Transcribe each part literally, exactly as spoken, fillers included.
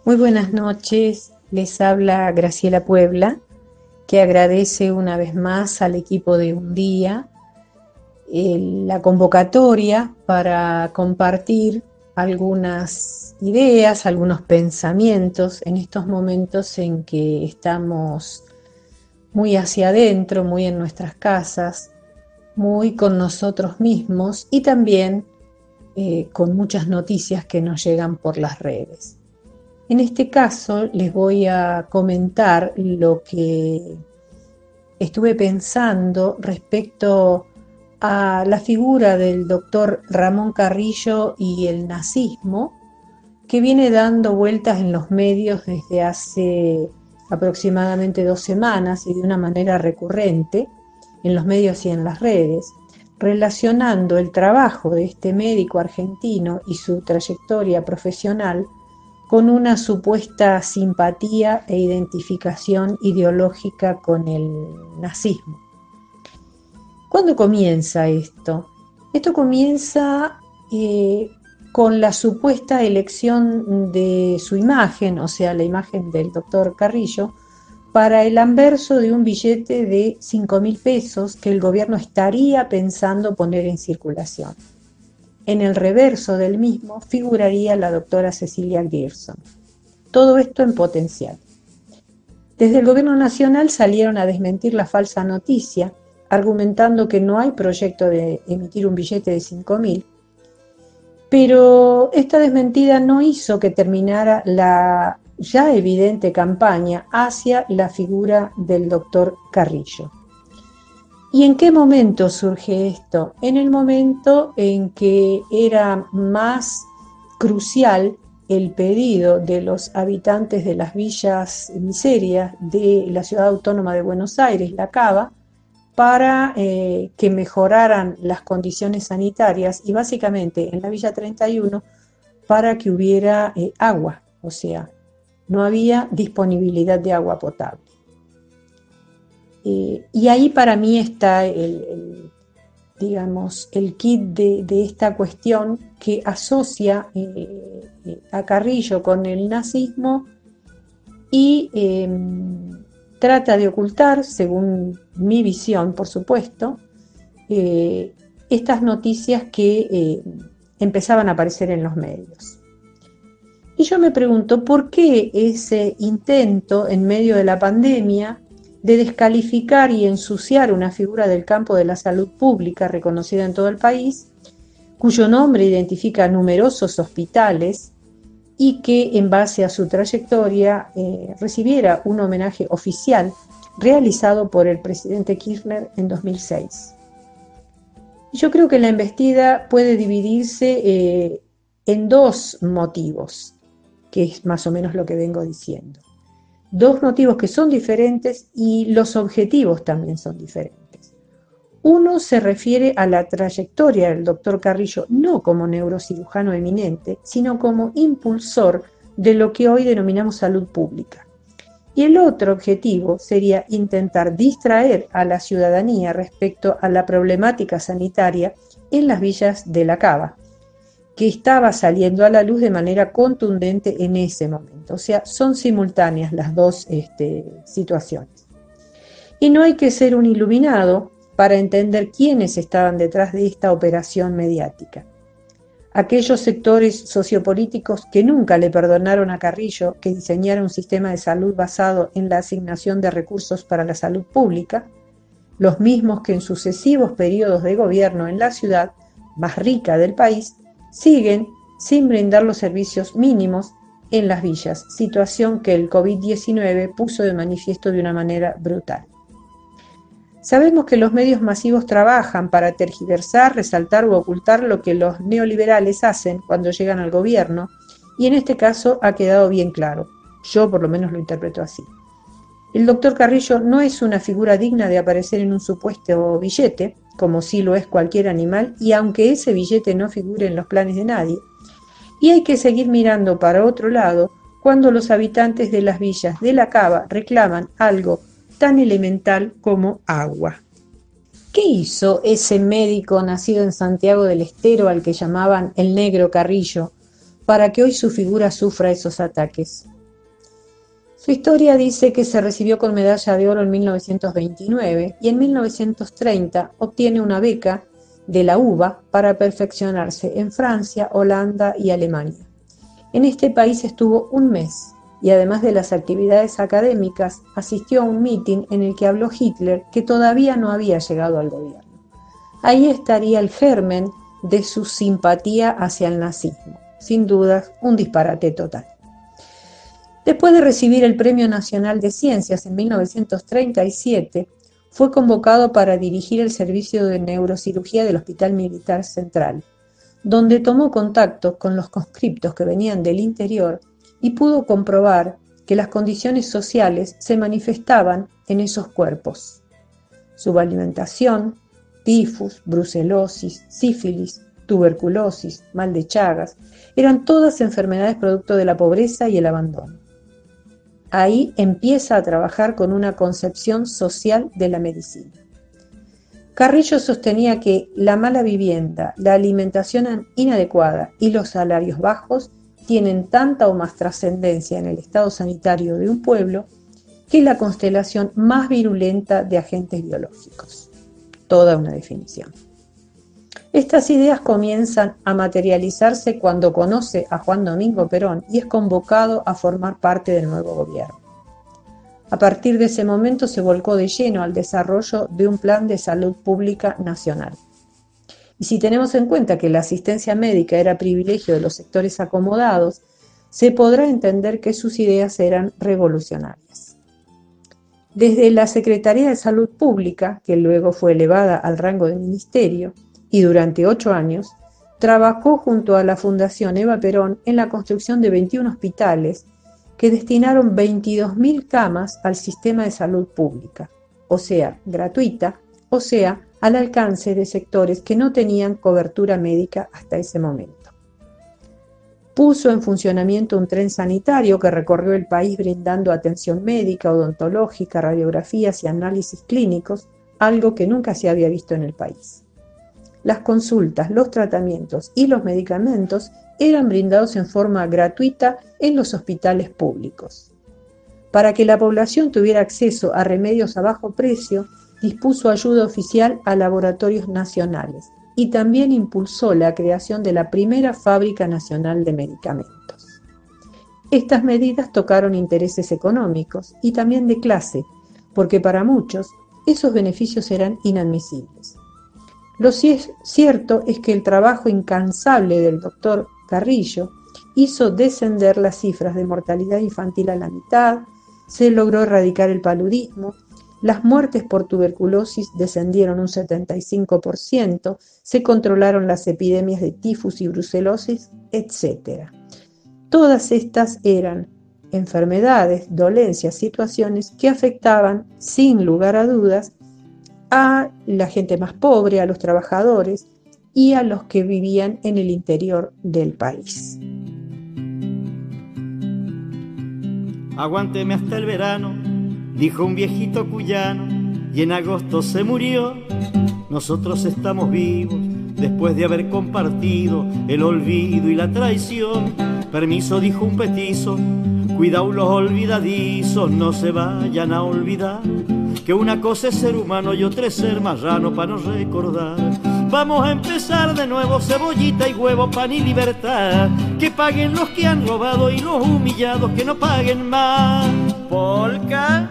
Muy buenas noches, les habla Graciela Puebla, que agradece una vez más al equipo de Un Día eh, la convocatoria para compartir algunas ideas, algunos pensamientos en estos momentos en que estamos muy hacia adentro, muy en nuestras casas, muy con nosotros mismos y también eh, con muchas noticias que nos llegan por las redes. En este caso les voy a comentar lo que estuve pensando respecto a la figura del doctor Ramón Carrillo y el nazismo, que viene dando vueltas en los medios desde hace aproximadamente dos semanas y de una manera recurrente en los medios y en las redes, relacionando el trabajo de este médico argentino y su trayectoria profesional con una supuesta simpatía e identificación ideológica con el nazismo. ¿Cuándo comienza esto? Esto comienza eh, con la supuesta elección de su imagen, o sea, la imagen del doctor Carrillo, para el anverso de un billete de cinco mil pesos que el gobierno estaría pensando poner en circulación. En el reverso del mismo figuraría la doctora Cecilia Gerson. Todo esto en potencial. Desde el gobierno nacional salieron a desmentir la falsa noticia, argumentando que no hay proyecto de emitir un billete de cinco mil, pero esta desmentida no hizo que terminara la ya evidente campaña hacia la figura del doctor Carrillo. ¿Y en qué momento surge esto? En el momento en que era más crucial el pedido de los habitantes de las villas miserias de la ciudad autónoma de Buenos Aires, la Cava, para eh, que mejoraran las condiciones sanitarias y básicamente en la Villa treinta y uno para que hubiera eh, agua, o sea, no había disponibilidad de agua potable. Eh, y ahí para mí está el, el digamos, el kit de, de esta cuestión que asocia eh, a Carrillo con el nazismo y eh, trata de ocultar, según mi visión, por supuesto, eh, estas noticias que eh, empezaban a aparecer en los medios. Y yo me pregunto, ¿por qué ese intento en medio de la pandemia de descalificar y ensuciar una figura del campo de la salud pública reconocida en todo el país, cuyo nombre identifica numerosos hospitales y que en base a su trayectoria eh, recibiera un homenaje oficial realizado por el presidente Kirchner en dos mil seis? Yo creo que la embestida puede dividirse eh, en dos motivos, que es más o menos lo que vengo diciendo. Dos motivos que son diferentes y los objetivos también son diferentes. Uno se refiere a la trayectoria del doctor Carrillo no como neurocirujano eminente, sino como impulsor de lo que hoy denominamos salud pública. Y el otro objetivo sería intentar distraer a la ciudadanía respecto a la problemática sanitaria en las villas de la Cava, que estaba saliendo a la luz de manera contundente en ese momento. O sea, son simultáneas las dos este, situaciones. Y no hay que ser un iluminado para entender quiénes estaban detrás de esta operación mediática. Aquellos sectores sociopolíticos que nunca le perdonaron a Carrillo que diseñara un sistema de salud basado en la asignación de recursos para la salud pública, los mismos que en sucesivos periodos de gobierno en la ciudad más rica del país siguen sin brindar los servicios mínimos en las villas, situación que el COVID diecinueve puso de manifiesto de una manera brutal. Sabemos que los medios masivos trabajan para tergiversar, resaltar o ocultar lo que los neoliberales hacen cuando llegan al gobierno, y en este caso ha quedado bien claro. Yo por lo menos lo interpreto así. El doctor Carrillo no es una figura digna de aparecer en un supuesto billete, como sí lo es cualquier animal, y aunque ese billete no figure en los planes de nadie, y hay que seguir mirando para otro lado cuando los habitantes de las villas de la Cava reclaman algo tan elemental como agua. ¿Qué hizo ese médico nacido en Santiago del Estero al que llamaban el Negro Carrillo para que hoy su figura sufra esos ataques? Su historia dice que se recibió con medalla de oro en mil novecientos veintinueve y en mil novecientos treinta obtiene una beca de la U B A para perfeccionarse en Francia, Holanda y Alemania. En este país estuvo un mes y además de las actividades académicas, asistió a un mitin en el que habló Hitler, que todavía no había llegado al gobierno. Ahí estaría el germen de su simpatía hacia el nazismo. Sin dudas, un disparate total. Después de recibir el Premio Nacional de Ciencias en mil novecientos treinta y siete, fue convocado para dirigir el servicio de neurocirugía del Hospital Militar Central, donde tomó contacto con los conscriptos que venían del interior y pudo comprobar que las condiciones sociales se manifestaban en esos cuerpos. Subalimentación, tifus, brucelosis, sífilis, tuberculosis, mal de Chagas, eran todas enfermedades producto de la pobreza y el abandono. Ahí empieza a trabajar con una concepción social de la medicina. Carrillo sostenía que la mala vivienda, la alimentación inadecuada y los salarios bajos tienen tanta o más trascendencia en el estado sanitario de un pueblo que la constelación más virulenta de agentes biológicos. Toda una definición. Estas ideas comienzan a materializarse cuando conoce a Juan Domingo Perón y es convocado a formar parte del nuevo gobierno. A partir de ese momento se volcó de lleno al desarrollo de un plan de salud pública nacional. Y si tenemos en cuenta que la asistencia médica era privilegio de los sectores acomodados, se podrá entender que sus ideas eran revolucionarias. Desde la Secretaría de Salud Pública, que luego fue elevada al rango de ministerio, y durante ocho años, trabajó junto a la Fundación Eva Perón en la construcción de veintiún hospitales que destinaron veintidós mil camas al sistema de salud pública, o sea, gratuita, o sea, al alcance de sectores que no tenían cobertura médica hasta ese momento. Puso en funcionamiento un tren sanitario que recorrió el país brindando atención médica, odontológica, radiografías y análisis clínicos, algo que nunca se había visto en el país. Las consultas, los tratamientos y los medicamentos eran brindados en forma gratuita en los hospitales públicos. Para que la población tuviera acceso a remedios a bajo precio, dispuso ayuda oficial a laboratorios nacionales y también impulsó la creación de la primera fábrica nacional de medicamentos. Estas medidas tocaron intereses económicos y también de clase, porque para muchos esos beneficios eran inadmisibles. Lo cierto es que el trabajo incansable del doctor Carrillo hizo descender las cifras de mortalidad infantil a la mitad, se logró erradicar el paludismo, las muertes por tuberculosis descendieron un setenta y cinco por ciento, se controlaron las epidemias de tifus y brucelosis, etcétera. Todas estas eran enfermedades, dolencias, situaciones que afectaban, sin lugar a dudas, a la gente más pobre, a los trabajadores y a los que vivían en el interior del país. Aguánteme hasta el verano, dijo un viejito cuyano, y en agosto se murió. Nosotros estamos vivos después de haber compartido el olvido y la traición. Permiso, dijo un petizo, cuidado los olvidadizos, no se vayan a olvidar que una cosa es ser humano y otra es ser marrano para no recordar. Vamos a empezar de nuevo, cebollita y huevo, pan y libertad. Que paguen los que han robado y los humillados que no paguen más. Polka.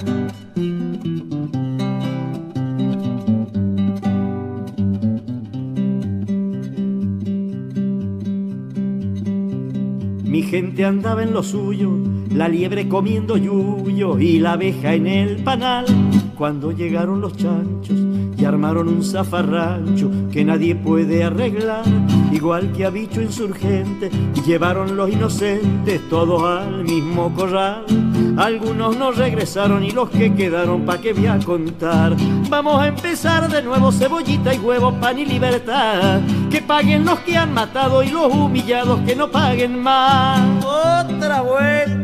Mi gente andaba en lo suyo, la liebre comiendo yuyo y la abeja en el panal. Cuando llegaron los chanchos y armaron un zafarrancho que nadie puede arreglar, igual que a bicho insurgente, llevaron los inocentes todos al mismo corral. Algunos no regresaron y los que quedaron pa' qué voy a contar. Vamos a empezar de nuevo, cebollita y huevo, pan y libertad. Que paguen los que han matado y los humillados que no paguen más. Otra vuelta.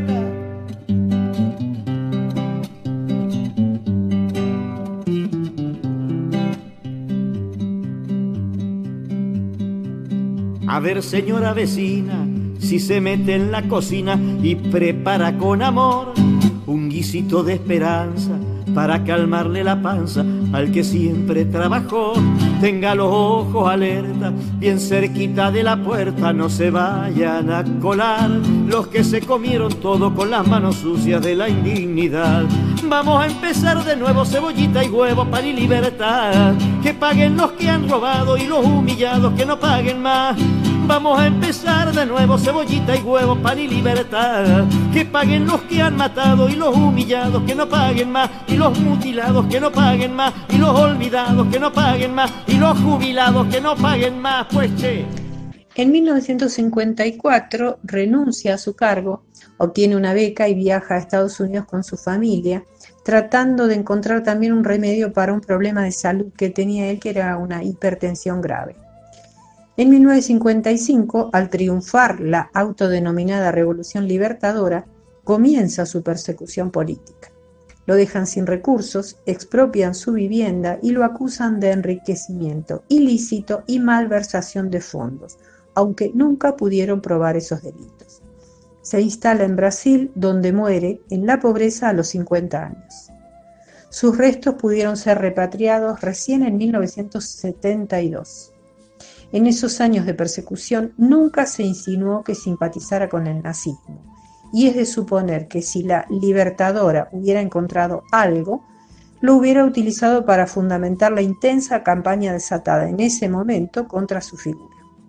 A ver, señora vecina, si se mete en la cocina y prepara con amor un guisito de esperanza para calmarle la panza al que siempre trabajó. Tenga los ojos alerta, bien cerquita de la puerta, no se vayan a colar los que se comieron todo con las manos sucias de la indignidad. Vamos a empezar de nuevo, cebollita y huevo, pan y libertad. Que paguen los que han robado y los humillados que no paguen más. Vamos a empezar de nuevo, cebollita y huevo, pan y libertad. Que paguen los que han matado y los humillados que no paguen más. Y los mutilados que no paguen más. Y los olvidados que no paguen más. Y los jubilados que no paguen más, pues che. En mil novecientos cincuenta y cuatro renuncia a su cargo, obtiene una beca y viaja a Estados Unidos con su familia, tratando de encontrar también un remedio para un problema de salud que tenía él, que era una hipertensión grave. En mil novecientos cincuenta y cinco, al triunfar la autodenominada Revolución Libertadora, comienza su persecución política. Lo dejan sin recursos, expropian su vivienda y lo acusan de enriquecimiento ilícito y malversación de fondos, aunque nunca pudieron probar esos delitos. Se instala en Brasil, donde muere en la pobreza a los cincuenta años. Sus restos pudieron ser repatriados recién en mil novecientos setenta y dos. En esos años de persecución nunca se insinuó que simpatizara con el nazismo, y es de suponer que si la Libertadora hubiera encontrado algo, lo hubiera utilizado para fundamentar la intensa campaña desatada en ese momento contra su figura.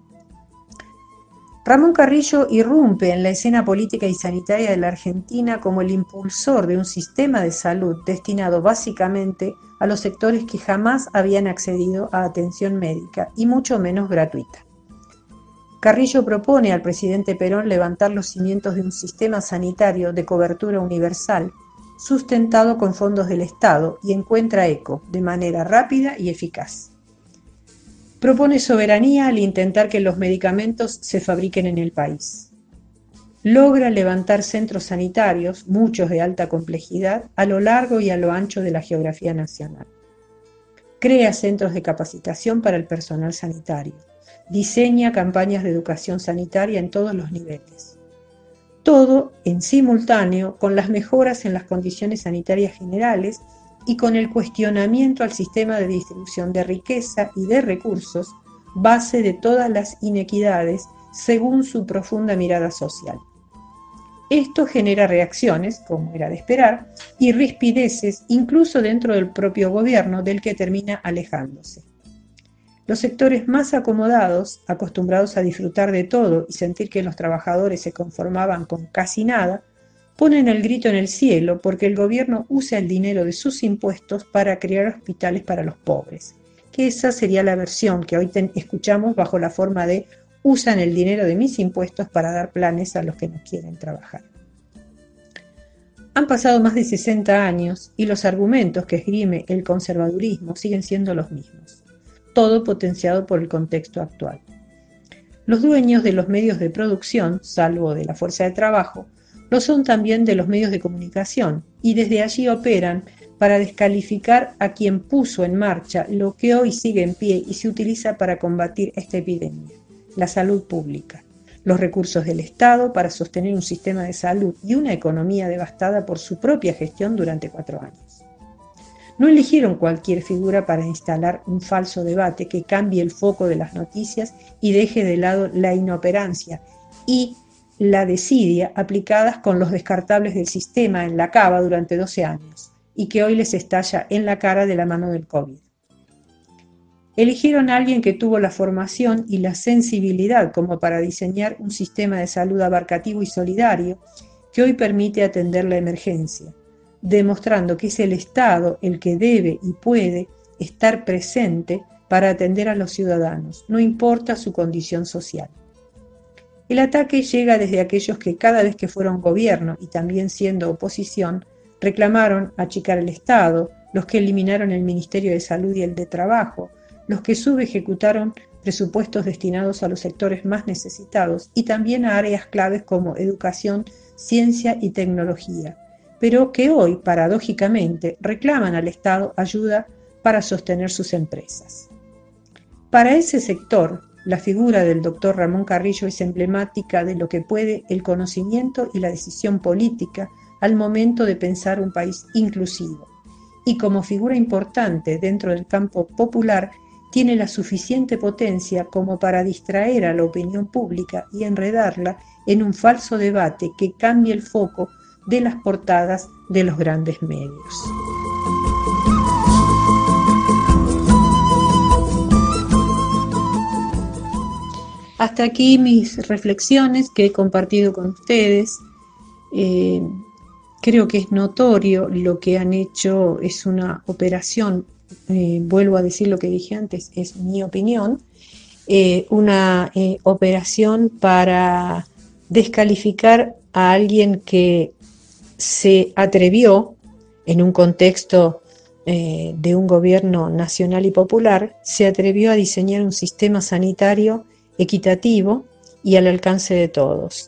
Ramón Carrillo irrumpe en la escena política y sanitaria de la Argentina como el impulsor de un sistema de salud destinado básicamente a los sectores que jamás habían accedido a atención médica y mucho menos gratuita. Carrillo propone al presidente Perón levantar los cimientos de un sistema sanitario de cobertura universal sustentado con fondos del Estado y encuentra eco de manera rápida y eficaz. Propone soberanía al intentar que los medicamentos se fabriquen en el país. Logra levantar centros sanitarios, muchos de alta complejidad, a lo largo y a lo ancho de la geografía nacional. Crea centros de capacitación para el personal sanitario. Diseña campañas de educación sanitaria en todos los niveles. Todo en simultáneo con las mejoras en las condiciones sanitarias generales y con el cuestionamiento al sistema de distribución de riqueza y de recursos, base de todas las inequidades según su profunda mirada social. Esto genera reacciones, como era de esperar, y rispideces incluso dentro del propio gobierno, del que termina alejándose. Los sectores más acomodados, acostumbrados a disfrutar de todo y sentir que los trabajadores se conformaban con casi nada, ponen el grito en el cielo porque el gobierno usa el dinero de sus impuestos para crear hospitales para los pobres, que esa sería la versión que hoy ten- escuchamos bajo la forma de usan el dinero de mis impuestos para dar planes a los que no quieren trabajar. Han pasado más de sesenta años y los argumentos que esgrime el conservadurismo siguen siendo los mismos, todo potenciado por el contexto actual. Los dueños de los medios de producción, salvo de la fuerza de trabajo, lo son también de los medios de comunicación y desde allí operan para descalificar a quien puso en marcha lo que hoy sigue en pie y se utiliza para combatir esta epidemia, la salud pública, los recursos del Estado para sostener un sistema de salud y una economía devastada por su propia gestión durante cuatro años. No eligieron cualquier figura para instalar un falso debate que cambie el foco de las noticias y deje de lado la inoperancia y la desidia aplicadas con los descartables del sistema en la cava durante doce años y que hoy les estalla en la cara de la mano del COVID. Eligieron a alguien que tuvo la formación y la sensibilidad como para diseñar un sistema de salud abarcativo y solidario que hoy permite atender la emergencia, demostrando que es el Estado el que debe y puede estar presente para atender a los ciudadanos, no importa su condición social. El ataque llega desde aquellos que cada vez que fueron gobierno y también siendo oposición, reclamaron achicar el Estado, los que eliminaron el Ministerio de Salud y el de Trabajo, los que subejecutaron presupuestos destinados a los sectores más necesitados y también a áreas claves como educación, ciencia y tecnología, pero que hoy, paradójicamente, reclaman al Estado ayuda para sostener sus empresas. Para ese sector, La figura del doctor Ramón Carrillo es emblemática de lo que puede el conocimiento y la decisión política al momento de pensar un país inclusivo. Y como figura importante dentro del campo popular, tiene la suficiente potencia como para distraer a la opinión pública y enredarla en un falso debate que cambie el foco de las portadas de los grandes medios. Hasta aquí mis reflexiones que he compartido con ustedes. Eh, creo que es notorio lo que han hecho, es una operación, eh, vuelvo a decir lo que dije antes, es mi opinión, eh, una eh, operación para descalificar a alguien que se atrevió en un contexto eh, de un gobierno nacional y popular, se atrevió a diseñar un sistema sanitario equitativo y al alcance de todos.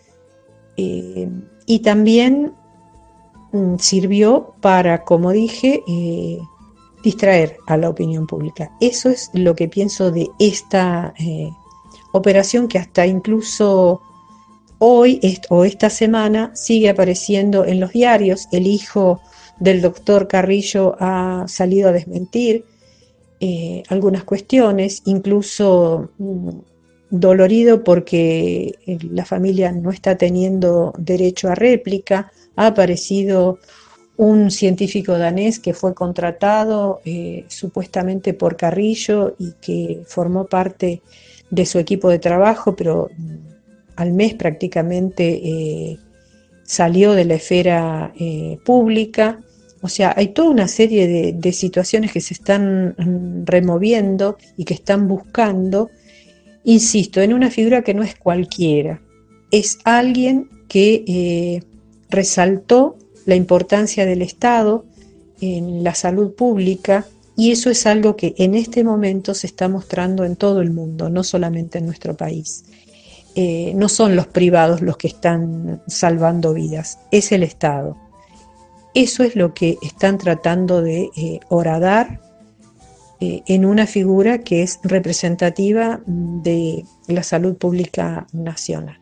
Eh, y también mm, sirvió para, como dije, eh, distraer a la opinión pública. Eso es lo que pienso de esta eh, operación que hasta incluso hoy est- o esta semana sigue apareciendo en los diarios. El hijo del doctor Carrillo ha salido a desmentir eh, algunas cuestiones, incluso mm, dolorido porque la familia no está teniendo derecho a réplica. Ha aparecido un científico danés que fue contratado eh, supuestamente por Carrillo y que formó parte de su equipo de trabajo, pero al mes prácticamente eh, salió de la esfera eh, pública. O sea, hay toda una serie de, de situaciones que se están mm, removiendo y que están buscando, insisto, en una figura que no es cualquiera, es alguien que eh, resaltó la importancia del Estado en la salud pública, y eso es algo que en este momento se está mostrando en todo el mundo, no solamente en nuestro país. Eh, no son los privados los que están salvando vidas, es el Estado. Eso es lo que están tratando de eh, horadar eh, en una figura que es representativa de la salud pública nacional.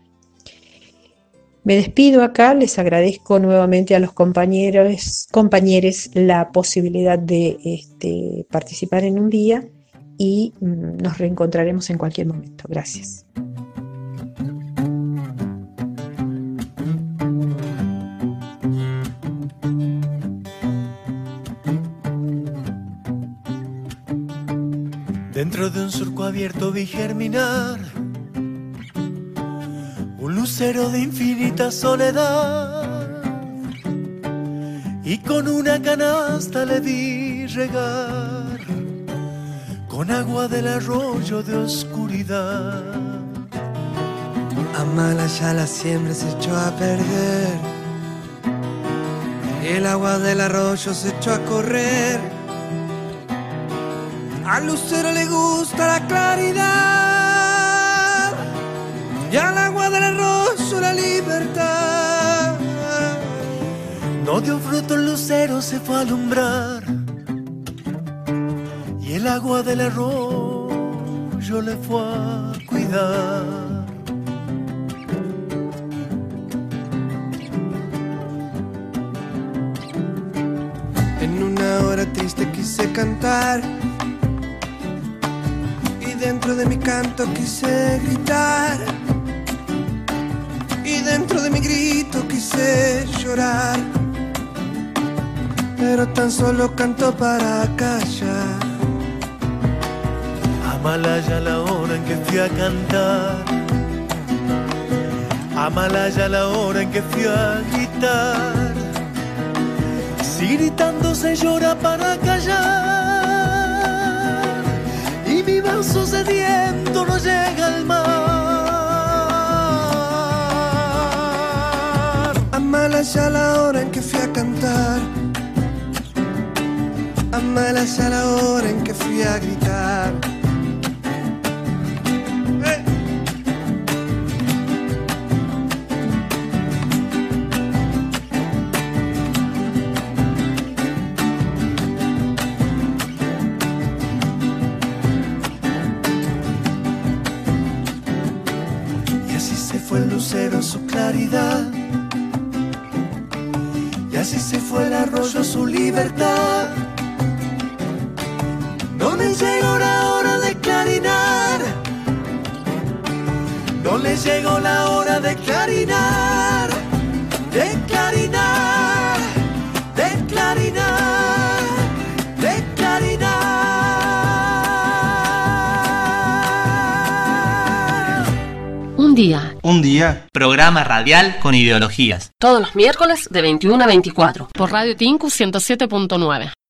Me despido acá, les agradezco nuevamente a los compañeros, compañeros la posibilidad de este, participar en un día y mm, nos reencontraremos en cualquier momento. Gracias. Dentro de un surco abierto vi germinar un lucero de infinita soledad, y con una canasta le vi regar con agua del arroyo de oscuridad. A mala ya la siembra se echó a perder y el agua del arroyo se echó a correr. Al lucero le gusta la claridad y al agua del arroyo la libertad. No dio fruto el lucero, se fue a alumbrar, y el agua del arroyo le fue a cuidar. En una hora triste quise cantar y dentro de mi canto quise gritar, y dentro de mi grito quise llorar, pero tan solo canto para callar. Amalaya la hora en que fui a cantar, Amalaya la hora en que fui a gritar. Si gritando se llora para callar, y mi vaso sediento no llega al mar. Amalaya la hora en que fui a cantar, Amalaya la hora en que fui a gritar. fue el lucero su claridad, y así se fue el arroyo su libertad. No le llegó la hora de clarinar, no le llegó la hora de clarinar, de clarinar, de clarinar, de clarinar. Un día. Un día. Programa radial con ideologías. Todos los miércoles de veintiuno a veinticuatro. Por Radio Tinku ciento siete punto nueve.